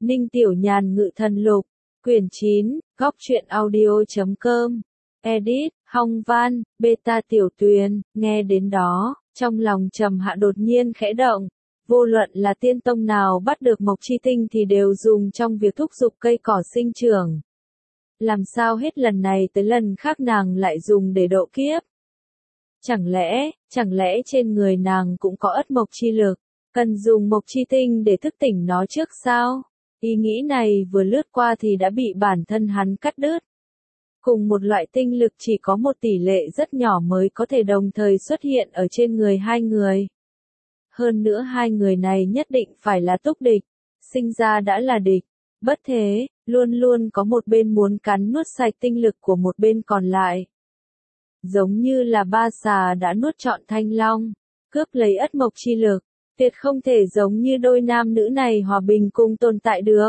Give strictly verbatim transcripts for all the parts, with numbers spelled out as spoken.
Ninh Tiểu Nhàn Ngự Thần Lục, quyển chín, góc truyện audio chấm com, edit, Hong Văn, beta Tiểu Tuyền, nghe đến đó, trong lòng Trầm Hạ đột nhiên khẽ động, vô luận là tiên tông nào bắt được mộc chi tinh thì đều dùng trong việc thúc giục cây cỏ sinh trưởng. Làm sao hết lần này tới lần khác nàng lại dùng để độ kiếp? Chẳng lẽ, chẳng lẽ trên người nàng cũng có ất mộc chi lực, cần dùng mộc chi tinh để thức tỉnh nó trước sao? Ý nghĩ này vừa lướt qua thì đã bị bản thân hắn cắt đứt. Cùng một loại tinh lực chỉ có một tỷ lệ rất nhỏ mới có thể đồng thời xuất hiện ở trên người hai người. Hơn nữa hai người này nhất định phải là túc địch, sinh ra đã là địch. Bất thế, luôn luôn có một bên muốn cắn nuốt sạch tinh lực của một bên còn lại. Giống như là ba xà đã nuốt trọn thanh long, cướp lấy ất mộc chi lực, tuyệt không thể giống như đôi nam nữ này hòa bình cùng tồn tại được.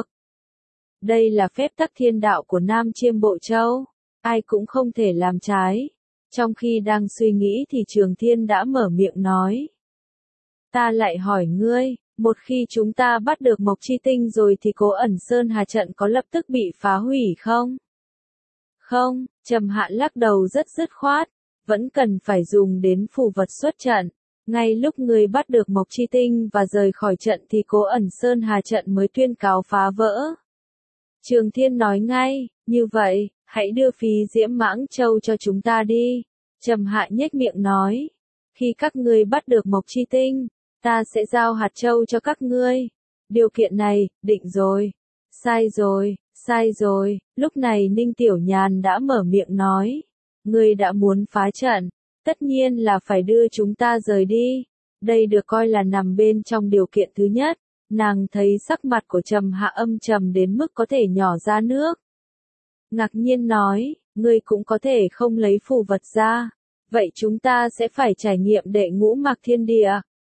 Đây là phép tắc thiên đạo của Nam Chiêm Bộ Châu, ai cũng không thể làm trái. Trong khi đang suy nghĩ thì Trường Thiên đã mở miệng nói. Ta lại hỏi ngươi, một khi chúng ta bắt được mộc chi tinh rồi thì Cố Ẩn Sơn Hà trận có lập tức bị phá hủy không? Không, Trầm Hạ lắc đầu rất dứt khoát, vẫn cần phải dùng đến phù vật xuất trận. Ngay lúc ngươi bắt được mộc chi tinh và rời khỏi trận thì Cố Ẩn Sơn Hà trận mới tuyên cáo phá vỡ. Trường Thiên nói ngay, như vậy, hãy đưa Phí Diễm Mãng Châu cho chúng ta đi. Trầm Hạ nhếch miệng nói, khi các ngươi bắt được mộc chi tinh, ta sẽ giao hạt châu cho các ngươi. Điều kiện này, định rồi. Sai rồi, sai rồi, lúc này Ninh Tiểu Nhàn đã mở miệng nói. Ngươi đã muốn phá trận, tất nhiên là phải đưa chúng ta rời đi. Đây được coi là nằm bên trong điều kiện thứ nhất. Nàng thấy sắc mặt của Trầm Hạ âm trầm đến mức có thể nhỏ ra nước. Ngạc nhiên nói, ngươi cũng có thể không lấy phù vật ra. Vậy chúng ta sẽ phải trải nghiệm đệ ngũ mạc thiên địa.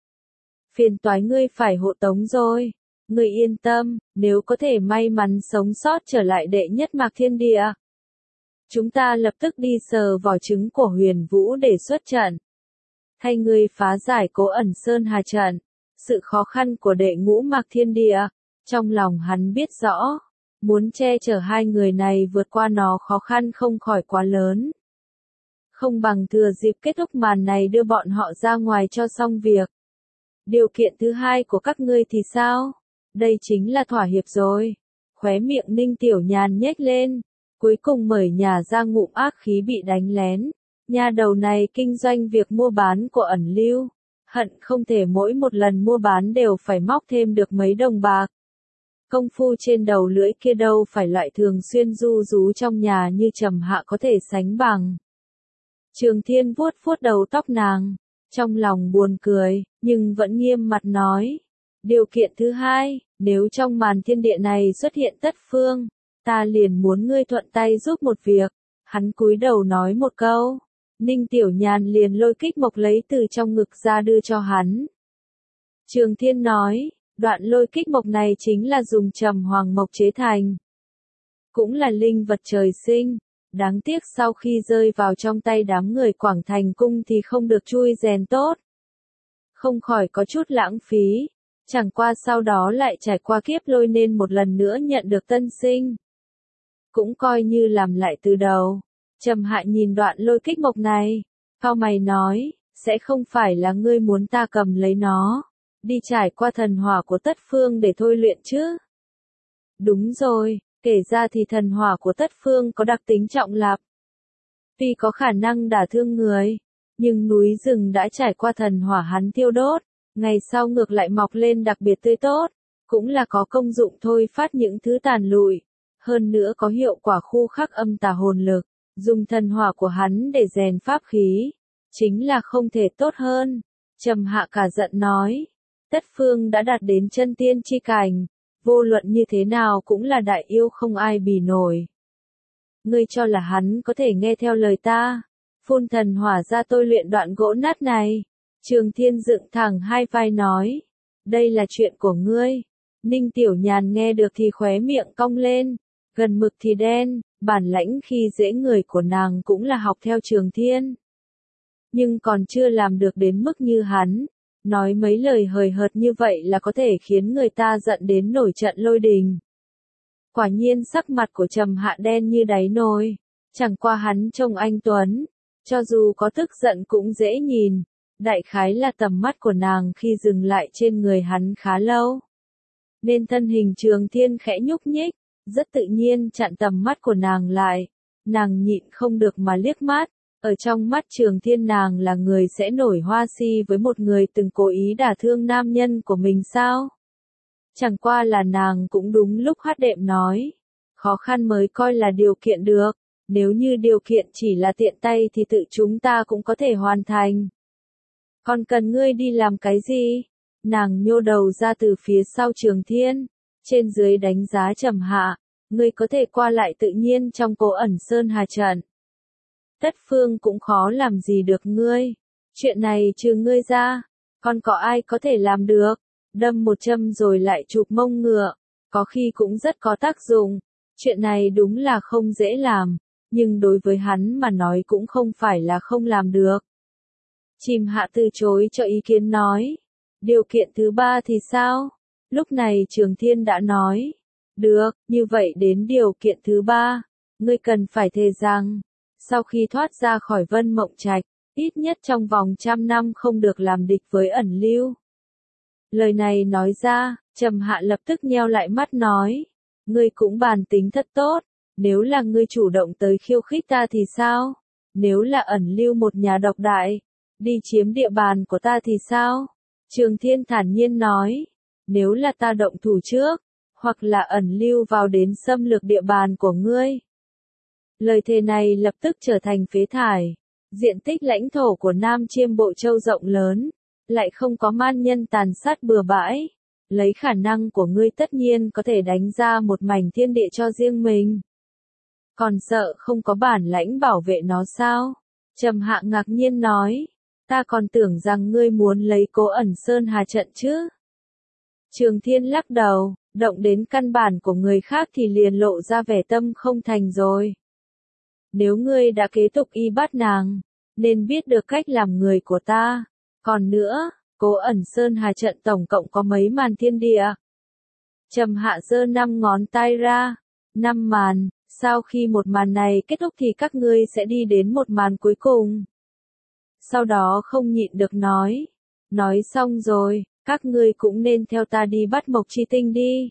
Phiền toái ngươi phải hộ tống rồi. Ngươi yên tâm, nếu có thể may mắn sống sót trở lại đệ nhất mạc thiên địa. Chúng ta lập tức đi sờ vỏ trứng của Huyền Vũ để xuất trận. Thay ngươi phá giải Cố Ẩn Sơn Hà trận. Sự khó khăn của đệ ngũ mạc thiên địa, trong lòng hắn biết rõ. Muốn che chở hai người này vượt qua nó khó khăn không khỏi quá lớn. Không bằng thừa dịp kết thúc màn này đưa bọn họ ra ngoài cho xong việc. Điều kiện thứ hai của các ngươi thì sao? Đây chính là thỏa hiệp rồi. Khóe miệng Ninh Tiểu Nhàn nhếch lên. Cuối cùng mời nhà ra ngụm ác khí bị đánh lén. Nhà đầu này kinh doanh việc mua bán của ẩn lưu. Hận không thể mỗi một lần mua bán đều phải móc thêm được mấy đồng bạc. Công phu trên đầu lưỡi kia đâu phải loại thường xuyên du rú trong nhà như Trầm Hạ có thể sánh bằng. Trường Thiên vuốt vuốt đầu tóc nàng, trong lòng buồn cười, nhưng vẫn nghiêm mặt nói. Điều kiện thứ hai, nếu trong màn thiên địa này xuất hiện Tất Phương, ta liền muốn ngươi thuận tay giúp một việc. Hắn cúi đầu nói một câu. Ninh Tiểu Nhàn liền lôi kích mộc lấy từ trong ngực ra đưa cho hắn. Trường Thiên nói, đoạn lôi kích mộc này chính là dùng trầm hoàng mộc chế thành. Cũng là linh vật trời sinh. Đáng tiếc sau khi rơi vào trong tay đám người Quảng Thành Cung thì không được chui rèn tốt. Không khỏi có chút lãng phí. Chẳng qua sau đó lại trải qua kiếp lôi nên một lần nữa nhận được tân sinh. Cũng coi như làm lại từ đầu. Trầm Hạ nhìn đoạn lôi kích mộc này. Cao mày nói, sẽ không phải là ngươi muốn ta cầm lấy nó. Đi trải qua thần hỏa của Tất Phương để thôi luyện chứ. Đúng rồi, kể ra thì thần hỏa của Tất Phương có đặc tính trọng lạp. Tuy có khả năng đả thương người, nhưng núi rừng đã trải qua thần hỏa hắn tiêu đốt, ngày sau ngược lại mọc lên đặc biệt tươi tốt, cũng là có công dụng thôi phát những thứ tàn lụi. Hơn nữa có hiệu quả khu khắc âm tà hồn lực, dùng thần hỏa của hắn để rèn pháp khí, chính là không thể tốt hơn. Trầm Hạ cả giận nói, Tất Phương đã đạt đến chân tiên chi cảnh, vô luận như thế nào cũng là đại yêu không ai bì nổi. Ngươi cho là hắn có thể nghe theo lời ta, phun thần hỏa ra tôi luyện đoạn gỗ nát này. Trường Thiên dựng thẳng hai vai nói, đây là chuyện của ngươi. Ninh Tiểu Nhàn nghe được thì khóe miệng cong lên, gần mực thì đen, bản lãnh khi dễ người của nàng cũng là học theo Trường Thiên. Nhưng còn chưa làm được đến mức như hắn. Nói mấy lời hời hợt như vậy là có thể khiến người ta giận đến nổi trận lôi đình. Quả nhiên sắc mặt của Trầm Hạ đen như đáy nồi. Chẳng qua hắn trông anh tuấn, cho dù có tức giận cũng dễ nhìn. Đại khái là tầm mắt của nàng khi dừng lại trên người hắn khá lâu. Nên thân hình Trường Thiên khẽ nhúc nhích, rất tự nhiên chặn tầm mắt của nàng lại. Nàng nhịn không được mà liếc mắt. Ở trong mắt Trường Thiên nàng là người sẽ nổi hoa si với một người từng cố ý đả thương nam nhân của mình sao? Chẳng qua là nàng cũng đúng lúc hát đệm nói. Khó khăn mới coi là điều kiện được. Nếu như điều kiện chỉ là tiện tay thì tự chúng ta cũng có thể hoàn thành. Còn cần ngươi đi làm cái gì? Nàng nhô đầu ra từ phía sau Trường Thiên. Trên dưới đánh giá Trầm Hạ. Ngươi có thể qua lại tự nhiên trong Cố Ẩn Sơn Hà trận. Tất phương cũng khó làm gì được ngươi. Chuyện này trừ ngươi ra, còn có ai có thể làm được? Đâm một châm rồi lại chụp mông ngựa, có khi cũng rất có tác dụng. Chuyện này đúng là không dễ làm, nhưng đối với hắn mà nói cũng không phải là không làm được. Chìm Hạ từ chối cho ý kiến nói. Điều kiện thứ ba thì sao? Lúc này Trường Thiên đã nói. Được, như vậy đến điều kiện thứ ba. Ngươi cần phải thề rằng, sau khi thoát ra khỏi Vân Mộng Trạch, ít nhất trong vòng trăm năm không được làm địch với Ẩn Lưu. Lời này nói ra, Trầm Hạ lập tức nheo lại mắt nói. Ngươi cũng bàn tính thật tốt, nếu là ngươi chủ động tới khiêu khích ta thì sao? Nếu là Ẩn Lưu một nhà độc đại, đi chiếm địa bàn của ta thì sao? Trường Thiên thản nhiên nói. Nếu là ta động thủ trước, hoặc là Ẩn Lưu vào đến xâm lược địa bàn của ngươi. Lời thề này lập tức trở thành phế thải. Diện tích lãnh thổ của Nam Chiêm Bộ Châu rộng lớn, lại không có man nhân tàn sát bừa bãi. Lấy khả năng của ngươi tất nhiên có thể đánh ra một mảnh thiên địa cho riêng mình. Còn sợ không có bản lãnh bảo vệ nó sao? Trầm Hạ ngạc nhiên nói. Ta còn tưởng rằng ngươi muốn lấy Cố Ẩn Sơn Hà trận chứ. Trường Thiên lắc đầu, động đến căn bản của người khác thì liền lộ ra vẻ tâm không thành rồi. Nếu ngươi đã kế tục y bắt nàng, nên biết được cách làm người của ta. Còn nữa, Cố Ẩn Sơn Hà trận tổng cộng có mấy màn thiên địa? Trầm Hạ giơ năm ngón tay ra. Năm màn, sau khi một màn này kết thúc thì các ngươi sẽ đi đến một màn cuối cùng. Sau đó không nhịn được nói. Nói xong rồi, các ngươi cũng nên theo ta đi bắt Mộc Chi Tinh đi.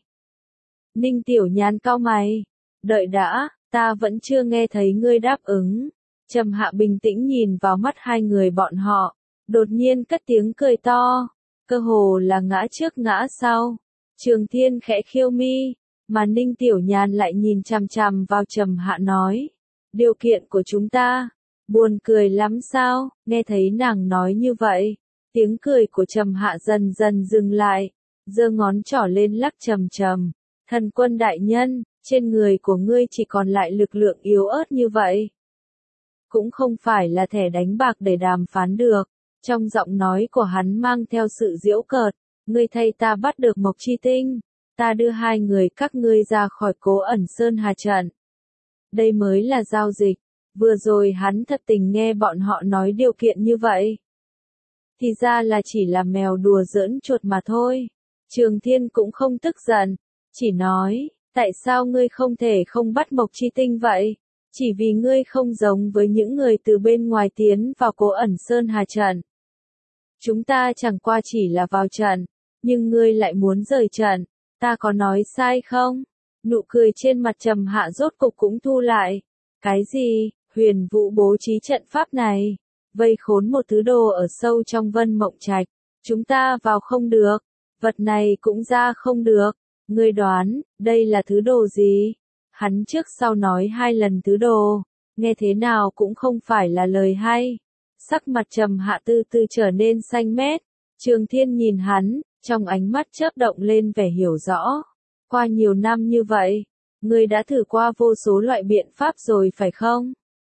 Ninh Tiểu Nhàn cau mày. Đợi đã, ta vẫn chưa nghe thấy ngươi đáp ứng. Trầm Hạ bình tĩnh nhìn vào mắt hai người bọn họ. Đột nhiên cất tiếng cười to. Cơ hồ là ngã trước ngã sau. Trường Thiên khẽ khiêu mi. Mà Ninh Tiểu Nhàn lại nhìn chằm chằm vào Trầm Hạ nói. Điều kiện của chúng ta. Buồn cười lắm sao? Nghe thấy nàng nói như vậy. Tiếng cười của Trầm Hạ dần dần dừng lại. Giơ ngón trỏ lên lắc trầm trầm. Thần quân đại nhân, trên người của ngươi chỉ còn lại lực lượng yếu ớt như vậy. Cũng không phải là thẻ đánh bạc để đàm phán được. Trong giọng nói của hắn mang theo sự giễu cợt. Ngươi thay ta bắt được Mộc Chi Tinh. Ta đưa hai người các ngươi ra khỏi Cố Ẩn Sơn Hà trận. Đây mới là giao dịch. Vừa rồi hắn thật tình nghe bọn họ nói điều kiện như vậy. Thì ra là chỉ là mèo đùa giỡn chuột mà thôi. Trường Thiên cũng không tức giận. Chỉ nói, tại sao ngươi không thể không bắt Mộc Chi Tinh vậy? Chỉ vì ngươi không giống với những người từ bên ngoài tiến vào Cố Ẩn Sơn Hà trận. Chúng ta chẳng qua chỉ là vào trận, nhưng ngươi lại muốn rời trận. Ta có nói sai không? Nụ cười trên mặt Trầm Hạ rốt cục cũng thu lại. Cái gì? Huyền Vũ bố trí trận pháp này, vây khốn một thứ đồ ở sâu trong Vân Mộng Trạch. Chúng ta vào không được, vật này cũng ra không được. Ngươi đoán, đây là thứ đồ gì? Hắn trước sau nói hai lần thứ đồ, nghe thế nào cũng không phải là lời hay. Sắc mặt Trầm Hạ từ từ trở nên xanh mét. Trường Thiên nhìn hắn, trong ánh mắt chớp động lên vẻ hiểu rõ. Qua nhiều năm như vậy, ngươi đã thử qua vô số loại biện pháp rồi phải không?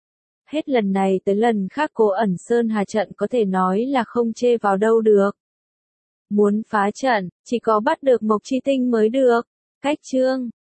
Hết lần này tới lần khác Cố Ẩn Sơn Hà trận có thể nói là không chê vào đâu được. Muốn phá trận, chỉ có bắt được Mộc Chi Tinh mới được. Cách chương